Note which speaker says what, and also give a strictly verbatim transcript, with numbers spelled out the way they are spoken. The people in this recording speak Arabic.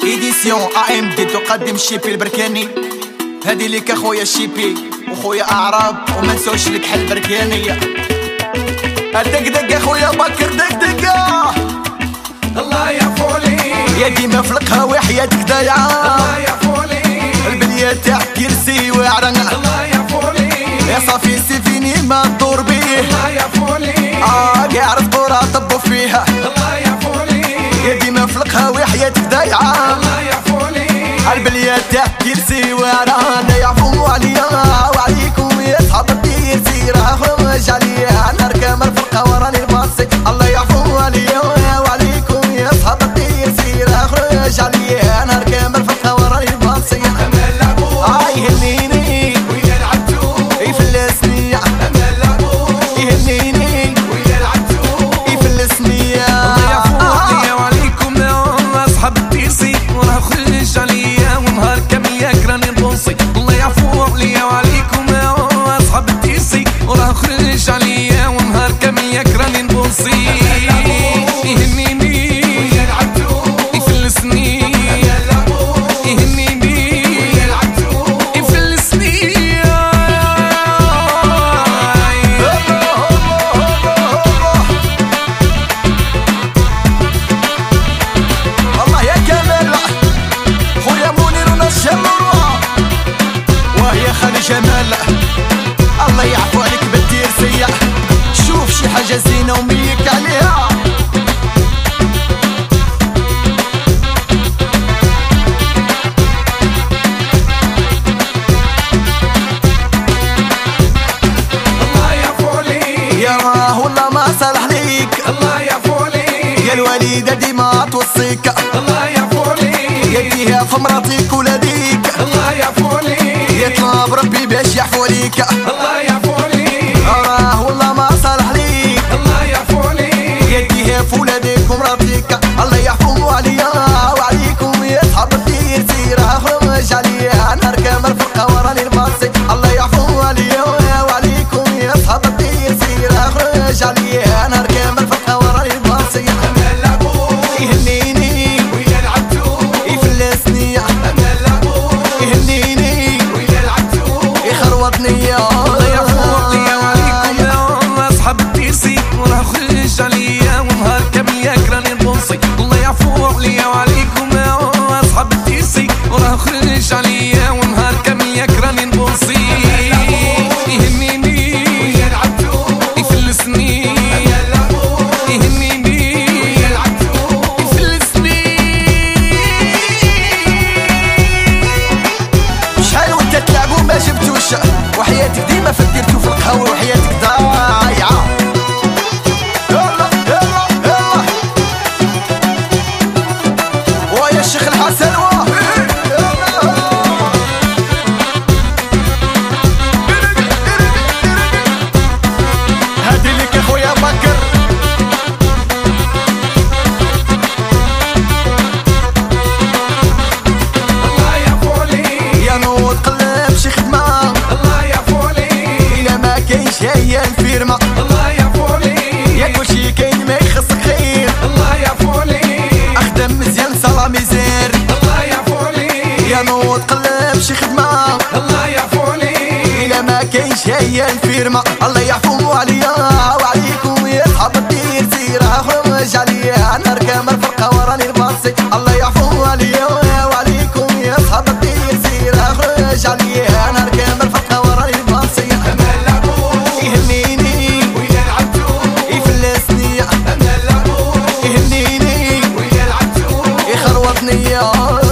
Speaker 1: ايديسيون ا ام دي تقدم الشيبي البركاني. هادي ليك اخويا الشيبي وخويا اعراب وما نسوش لك حل بركاني. الدقدق اخويا بكر دقدقه
Speaker 2: الله يا فولي
Speaker 1: يا ديما في القهوة حياتك ضايعة.
Speaker 2: الله يا فولي
Speaker 1: البنية تاعك كرسي واعرة.
Speaker 2: الله يا فولي
Speaker 1: يا صافي سيفيني ما تدور بيه.
Speaker 2: الله يا فولي
Speaker 1: اه كاع رزقورا طبوا فيها.
Speaker 2: الله يا فولي
Speaker 1: يا ديما في القهوة حياتك ضايعة.
Speaker 2: الله يا فولي
Speaker 1: البنية تاعك كرسي واعرة. لا يعفو عليا وعليكم يا صحاب الدير سيرة خرج عليا نهار كامل في القهوة راني باصي. الله يعفو عليا وعليكم يا صحاب الدير سيرة خرج عليا نهار كامل في القهوة راني باصي.
Speaker 2: امان لابوك
Speaker 1: آه يهنيني
Speaker 2: ويا العتوق
Speaker 1: يفلسني.
Speaker 2: امان لابوك
Speaker 1: يهنيني
Speaker 2: ويا العتوق
Speaker 1: يفلسني.
Speaker 2: الله يعفو عليا وعليكم يا اصحاب الديرسي وراه خرج عليا ونهار كامل ياك راني نبوصي. الله يعفو عليا وعليكم يا اصحاب الديرسي وراه خرج عليا ونهار كامل ياك راني نبوصي. يهنيني ويا العتوق يفلسني. يهنيني ويا العتوق يفلسني.
Speaker 1: الله يا كمال خويا منير ونشام وهي خالي جمال. الله يعفو عليك بالديرسية. شوف شي حاجة زينة وميك عليها.
Speaker 2: الله يا فولي
Speaker 1: يا راه والله ما صالح ليك.
Speaker 2: الله يا فولي
Speaker 1: يا الوالدة ديما توصيك.
Speaker 2: الله يا فولي
Speaker 1: يديها في مراتك ولاديك.
Speaker 2: الله يا فولي
Speaker 1: يطلب ربي باش يعفو عليك.
Speaker 2: الله يا فولي
Speaker 1: راه والله ما صالح ليك.
Speaker 2: الله يا فولي
Speaker 1: يديها في ولادك ومراتك. الله يعفو عليا وعليكم يا صحاب الدير سيرة خرج عليا نهار كامل في القهوة راني نباصي. الله يعفو عليا وعليكم يا صحاب الدير سيرة خرج عليا نهار كامل في القهوة راني نباصي.
Speaker 2: امان لابوك
Speaker 1: يهنيني
Speaker 2: ويا العتوق
Speaker 1: يفلسني.
Speaker 2: امان لابوك
Speaker 1: يهنيني
Speaker 2: ويا العتوق
Speaker 1: يخروطني.
Speaker 2: الله يعفو عليا وعليكم يا اصحاب الديرسي وراه خرج عليا ونهار كامل ياك راني نبوصي. الله يعفو عليا وعليكم يا اصحاب الديرسي وراه خرج عليا ونهار كامل ياك راني نبوصي. يهنيني ويا العتوق يفلسني. امان لابوك يهنيني ويا العتوق يفلسني.
Speaker 1: شحال وانت تلعبوا ما جبتوش وحياتك ديما فدرتو في القهوة وحياتك ضايعة. يلا يلا يلا ويا الشيخ الحسن واه هادي ليك اخويا بكر.
Speaker 2: الله يا فولي
Speaker 1: يا نوض قلب شي خدمة.
Speaker 2: الله يا فولي
Speaker 1: إلا ما كاينش هي الفيرما.
Speaker 2: الله يا فولي
Speaker 1: يا كلشي كاين ما يخصك خير.
Speaker 2: الله يا فولي
Speaker 1: اخدم مزيان صلا ميزير.
Speaker 2: الله يا فولي
Speaker 1: يا نوض قلب شي خدمة.
Speaker 2: الله يا فولي
Speaker 1: إلا ما كاينش هي الفيرما. الله يعفو عليا وعليكم يا صحاب الدير سيرة خرج عليا نهار كامل في القهوة راني نباصي. الله يعفو عليا وعليكم يا صحاب الدير سيرة خرج عليا نهار كامل في القهوة راني نباصي.
Speaker 2: امان لابوك
Speaker 1: يهنيني
Speaker 2: ويا العتوق
Speaker 1: يفلسني.
Speaker 2: امان لابوك
Speaker 1: يهنيني
Speaker 2: ويا العتوق
Speaker 1: يخروطني.